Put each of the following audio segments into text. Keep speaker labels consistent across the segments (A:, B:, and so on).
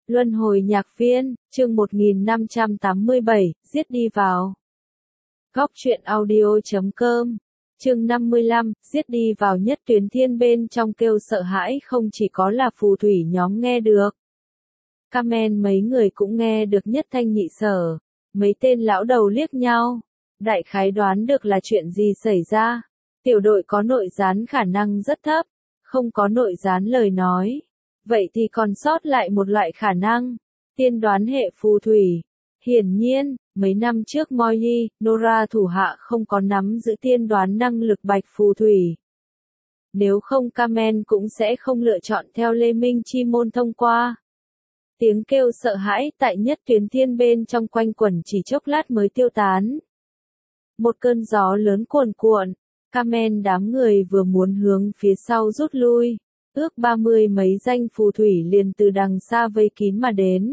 A: Luân hồi nhạc viên, chương 1587, giết đi vào. Góc truyện audio.com, chương 55, giết đi vào. Nhất Tuyến Thiên bên trong kêu sợ hãi không chỉ có là phù thủy nhóm nghe được. Kamen mấy người cũng nghe được nhất thanh nhị sở, mấy tên lão đầu liếc nhau, đại khái đoán được là chuyện gì xảy ra. Tiểu đội có nội gián khả năng rất thấp, không có nội gián lời nói. Vậy thì còn sót lại một loại khả năng, tiên đoán hệ phù thủy. Hiển nhiên, mấy năm trước Moyi, Nora thủ hạ không có nắm giữ tiên đoán năng lực bạch phù thủy. Nếu không Kamen cũng sẽ không lựa chọn theo Lê Minh Chi môn thông qua. Tiếng kêu sợ hãi tại Nhất Tuyến Thiên bên trong quanh quẩn chỉ chốc lát mới tiêu tán. Một cơn gió lớn cuồn cuộn, Kamen đám người vừa muốn hướng phía sau rút lui. Ước 30 mấy danh phù thủy liền từ đằng xa vây kín mà đến.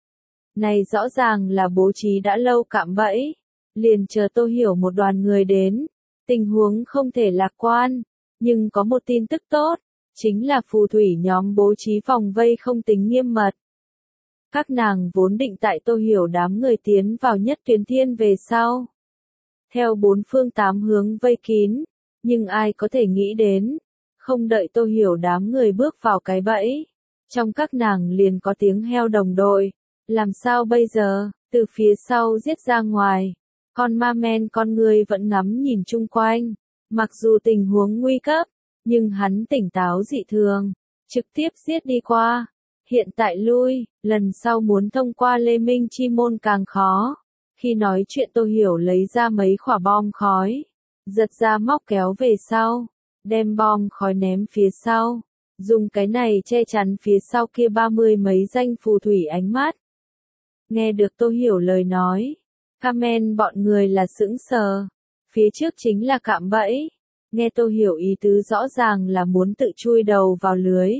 A: Này rõ ràng là bố trí đã lâu cạm bẫy, liền chờ Tô Hiểu một đoàn người đến. Tình huống không thể lạc quan, nhưng có một tin tức tốt, chính là phù thủy nhóm bố trí vòng vây không tính nghiêm mật. Các nàng vốn định tại Tô Hiểu đám người tiến vào Nhất Tuyến Thiên về sau. Theo bốn phương tám hướng vây kín, nhưng ai có thể nghĩ đến. Không đợi Tô Hiểu đám người bước vào cái bẫy, trong các nàng liền có tiếng heo đồng đội. Làm sao bây giờ, từ phía sau giết ra ngoài. Con ma men con người vẫn ngắm nhìn chung quanh. Mặc dù tình huống nguy cấp, nhưng hắn tỉnh táo dị thường, trực tiếp giết đi qua. Hiện tại lui, lần sau muốn thông qua Lê Minh Chi môn càng khó. Khi nói chuyện Tô Hiểu lấy ra mấy quả bom khói, giật ra móc kéo về sau. Đem bom khói ném phía sau, dùng cái này che chắn phía sau kia 30 mấy danh phù thủy ánh mắt. Nghe được Tô Hiểu lời nói, Kamen bọn người là sững sờ, phía trước chính là cạm bẫy, nghe Tô Hiểu ý tứ rõ ràng là muốn tự chui đầu vào lưới.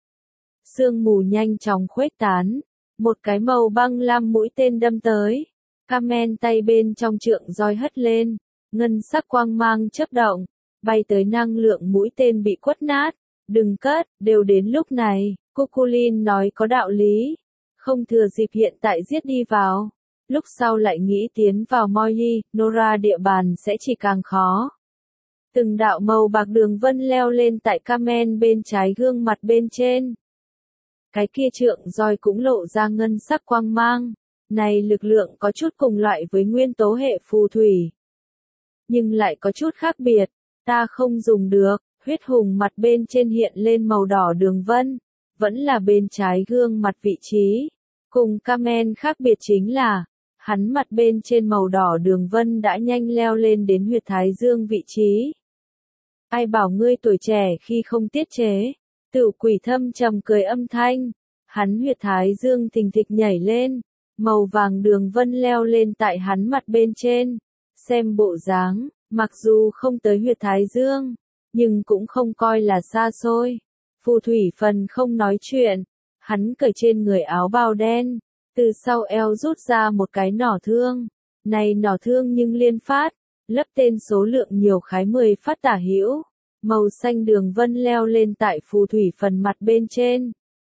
A: Sương mù nhanh chóng khuếch tán, một cái màu băng lam mũi tên đâm tới, Kamen tay bên trong trượng roi hất lên, ngân sắc quang mang chớp động. Bay tới năng lượng mũi tên bị quất nát, đừng cất, đều đến lúc này, Cuculin nói có đạo lý, không thừa dịp hiện tại giết đi vào, lúc sau lại nghĩ tiến vào Moyi, Nora địa bàn sẽ chỉ càng khó. Từng đạo màu bạc đường vân leo lên tại Kamen bên trái gương mặt bên trên. Cái kia trượng roi cũng lộ ra ngân sắc quang mang, này lực lượng có chút cùng loại với nguyên tố hệ phù thủy. Nhưng lại có chút khác biệt. Ta không dùng được, huyết hùng mặt bên trên hiện lên màu đỏ đường vân, vẫn là bên trái gương mặt vị trí. Cùng Kamen khác biệt chính là, hắn mặt bên trên màu đỏ đường vân đã nhanh leo lên đến huyệt thái dương vị trí. Ai bảo ngươi tuổi trẻ khi không tiết chế, Tử Quỷ thâm trầm cười âm thanh, hắn huyệt thái dương thình thịch nhảy lên, màu vàng đường vân leo lên tại hắn mặt bên trên, xem bộ dáng. Mặc dù không tới huyệt thái dương, nhưng cũng không coi là xa xôi. Phù thủy phần không nói chuyện, hắn cởi trên người áo bào đen, từ sau eo rút ra một cái nỏ thương. Này nỏ thương nhưng liên phát, lấp tên số lượng nhiều khái 10 phát tả hữu. Màu xanh đường vân leo lên tại phù thủy phần mặt bên trên.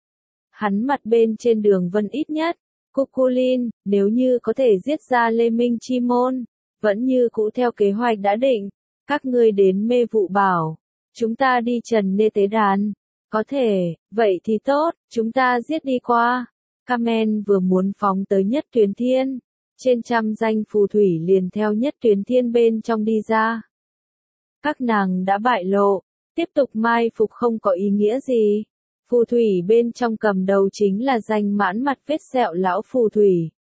A: Hắn mặt bên trên đường vân ít nhất, Cuculin, nếu như có thể giết ra Lê Minh Chi môn. Vẫn như cũ theo kế hoạch đã định, các ngươi đến mê vụ bảo, chúng ta đi trần nê tế đàn, có thể, vậy thì tốt, chúng ta giết đi qua. Kamen vừa muốn phóng tới Nhất Tuyến Thiên, trên trăm danh phù thủy liền theo Nhất Tuyến Thiên bên trong đi ra. Các nàng đã bại lộ, tiếp tục mai phục không có ý nghĩa gì. Phù thủy bên trong cầm đầu chính là danh mãn mặt vết sẹo lão phù thủy.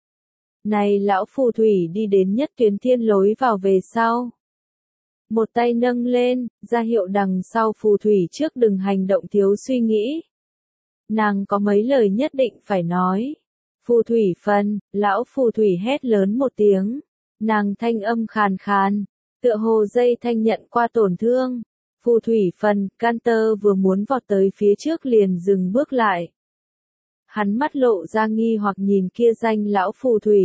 A: Này lão phù thủy đi đến Nhất Tuyến Thiên lối vào về sau. Một tay nâng lên, ra hiệu đằng sau phù thủy trước đừng hành động thiếu suy nghĩ. Nàng có mấy lời nhất định phải nói. Phù thủy phân, lão phù thủy hét lớn một tiếng. Nàng thanh âm khàn khàn, tựa hồ dây thanh nhận qua tổn thương. Phù thủy phần, Canter vừa muốn vọt tới phía trước liền dừng bước lại. Hắn mắt lộ ra nghi hoặc nhìn kia danh lão phù thủy.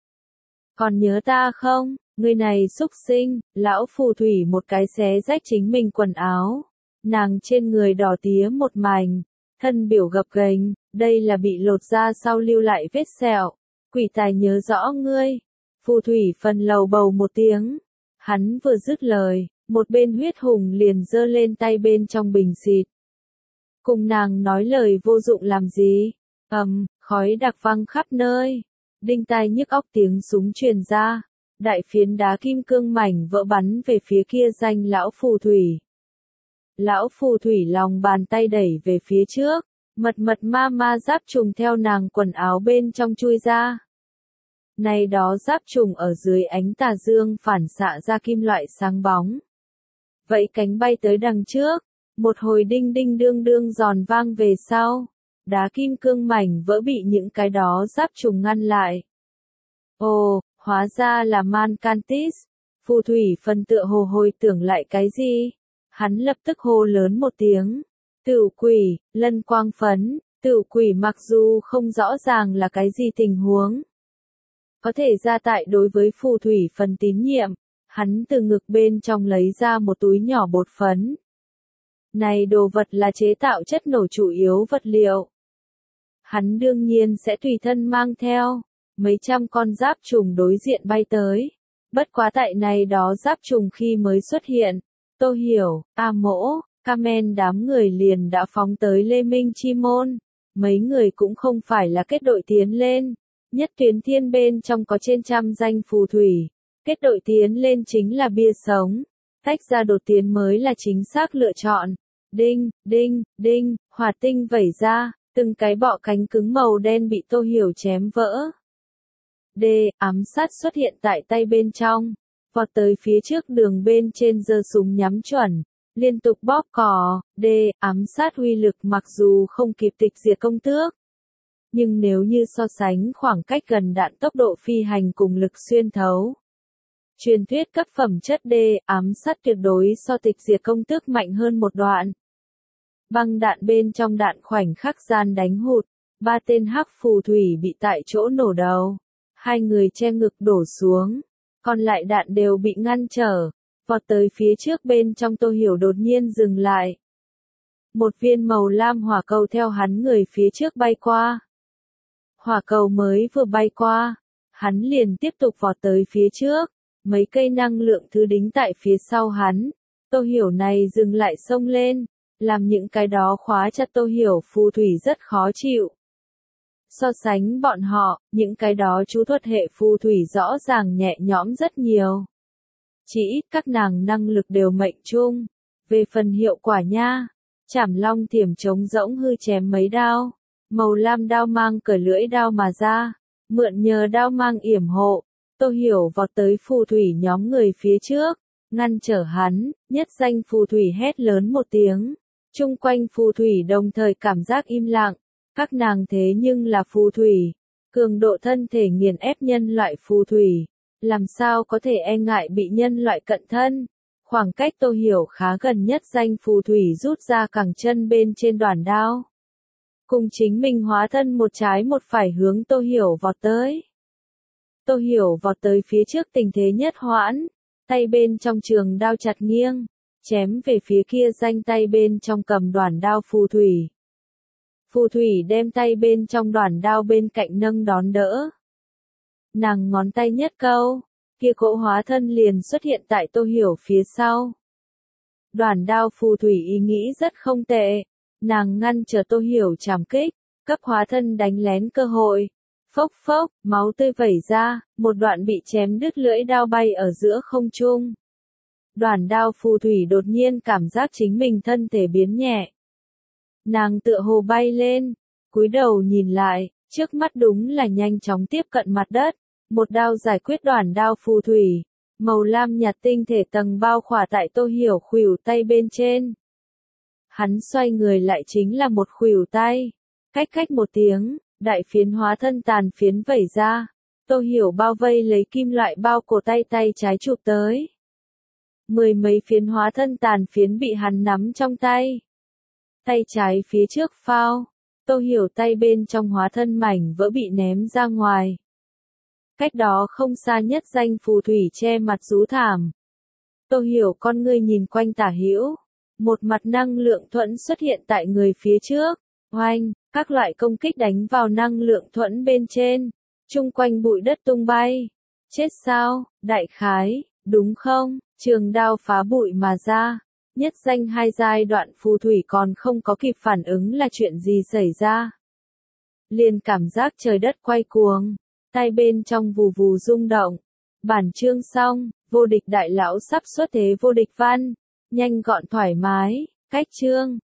A: Còn nhớ ta không, người này xúc sinh, lão phù thủy một cái xé rách chính mình quần áo. Nàng trên người đỏ tía một mảnh, thân biểu gập ghềnh, đây là bị lột da sau lưu lại vết sẹo. Quỷ tài nhớ rõ ngươi. Phù thủy phần lầu bầu một tiếng. Hắn vừa dứt lời, một bên huyết hùng liền giơ lên tay bên trong bình xịt. Cùng nàng nói lời vô dụng làm gì? Khói đặc văng khắp nơi. Đinh tai nhức óc tiếng súng truyền ra. Đại phiến đá kim cương mảnh vỡ bắn về phía kia danh lão phù thủy. Lão phù thủy lòng bàn tay đẩy về phía trước. Mật ma giáp trùng theo nàng quần áo bên trong chui ra. Này đó giáp trùng ở dưới ánh tà dương phản xạ ra kim loại sáng bóng. Vậy cánh bay tới đằng trước. Một hồi đinh đinh đương đương giòn vang về sau. Đá kim cương mảnh vỡ bị những cái đó giáp trùng ngăn lại. Ồ, hóa ra là Mancantis. Phù thủy phần tựa hồ hồi tưởng lại cái gì? Hắn lập tức hô lớn một tiếng. Tửu quỷ, lân quang phấn. Tửu quỷ mặc dù không rõ ràng là cái gì tình huống. Có thể ra tại đối với phù thủy phần tín nhiệm. Hắn từ ngực bên trong lấy ra một túi nhỏ bột phấn. Này đồ vật là chế tạo chất nổ chủ yếu vật liệu. Hắn đương nhiên sẽ tùy thân mang theo. Mấy trăm con giáp trùng đối diện bay tới. Bất quá tại này đó giáp trùng khi mới xuất hiện. Tô Hiểu, A Mỗ, Carmen đám người liền đã phóng tới Lê Minh Chi Môn. Mấy người cũng không phải là kết đội tiến lên. Nhất tuyến thiên bên trong có trên trăm danh phù thủy. Kết đội tiến lên chính là bia sống. Tách ra đột tiến mới là chính xác lựa chọn. Đinh, đinh, đinh, hỏa tinh vẩy ra. Từng cái bọ cánh cứng màu đen bị Tô Hiểu chém vỡ. Ám sát xuất hiện tại tay bên trong. Vọt tới phía trước đường bên trên giơ súng nhắm chuẩn. Liên tục bóp cò. Ám sát uy lực mặc dù không kịp tịch diệt công tước. Nhưng nếu như so sánh khoảng cách gần đạn tốc độ phi hành cùng lực xuyên thấu. Truyền thuyết cấp phẩm chất ám sát tuyệt đối so tịch diệt công tước mạnh hơn một đoạn. Băng đạn bên trong đạn khoảnh khắc gian đánh hụt. 3 tên hắc phù thủy bị tại chỗ nổ đầu. 2 người che ngực đổ xuống. Còn lại đạn đều bị ngăn trở. Vọt tới phía trước bên trong Tô Hiểu đột nhiên dừng lại. Một viên màu lam hỏa cầu theo hắn người phía trước bay qua. Hỏa cầu mới vừa bay qua. Hắn liền tiếp tục vọt tới phía trước. Mấy cây năng lượng thứ đính tại phía sau hắn. Tô Hiểu này dừng lại xông lên. Làm những cái đó khóa chặt Tô Hiểu phù thủy rất khó chịu. So sánh bọn họ, những cái đó chú thuật hệ phù thủy rõ ràng nhẹ nhõm rất nhiều. Chỉ ít các nàng năng lực đều mệnh chung. Về phần hiệu quả nha, Trảm Long Thiểm trống rỗng hư chém mấy đao. Màu lam đao mang cởi lưỡi đao mà ra. Mượn nhờ đao mang yểm hộ. Tô Hiểu vọt tới phù thủy nhóm người phía trước. Ngăn trở hắn, nhất danh phù thủy hét lớn một tiếng. Chung quanh phù thủy đồng thời cảm giác im lặng. Các nàng thế nhưng là phù thủy. Cường độ thân thể nghiền ép nhân loại phù thủy. Làm sao có thể e ngại bị nhân loại cận thân. Khoảng cách Tô Hiểu khá gần nhất danh phù thủy rút ra cẳng chân bên trên đoàn đao. Cùng chính mình hóa thân một trái một phải hướng Tô Hiểu vọt tới. Tô Hiểu vọt tới phía trước tình thế nhất hoãn. Tay bên trong trường đao chặt nghiêng. Chém về phía kia danh tay bên trong cầm đoàn đao phù thủy. Phù thủy đem tay bên trong đoàn đao bên cạnh nâng đón đỡ. Nàng ngón tay nhất câu, kia cỗ hóa thân liền xuất hiện tại Tô Hiểu phía sau. Đoàn đao phù thủy ý nghĩ rất không tệ, nàng ngăn chờ Tô Hiểu trảm kích, cấp hóa thân đánh lén cơ hội. Phốc phốc, máu tươi vẩy ra, một đoạn bị chém đứt lưỡi đao bay ở giữa không trung. Đoàn đao phù thủy đột nhiên cảm giác chính mình thân thể biến nhẹ. Nàng tựa hồ bay lên, cúi đầu nhìn lại, trước mắt đúng là nhanh chóng tiếp cận mặt đất, một đao giải quyết đoàn đao phù thủy, màu lam nhạt tinh thể tầng bao khỏa tại Tô Hiểu khuỷu tay bên trên. Hắn xoay người lại chính là một khuỷu tay, cách một tiếng, đại phiến hóa thân tàn phiến vẩy ra, Tô Hiểu bao vây lấy kim loại bao cổ tay trái chụp tới. 10 mấy phiến hóa thân tàn phiến bị hắn nắm trong tay. Tay trái phía trước phao, Tô Hiểu tay bên trong hóa thân mảnh vỡ bị ném ra ngoài. Cách đó không xa nhất danh phù thủy che mặt rú thảm. Tô Hiểu con ngươi nhìn quanh tả hữu, một mặt năng lượng thuẫn xuất hiện tại người phía trước, Oanh, các loại công kích đánh vào năng lượng thuẫn bên trên. Chung quanh bụi đất tung bay. Chết sao, đại khái, đúng không? Trường đao phá bụi mà ra. Nhất danh hai giai đoạn phù thủy còn không có kịp phản ứng là chuyện gì xảy ra. Liền cảm giác trời đất quay cuồng. Tay bên trong vù vù rung động. Bản chương xong, vô địch đại lão sắp xuất thế vô địch văn. Nhanh gọn thoải mái, cách chương.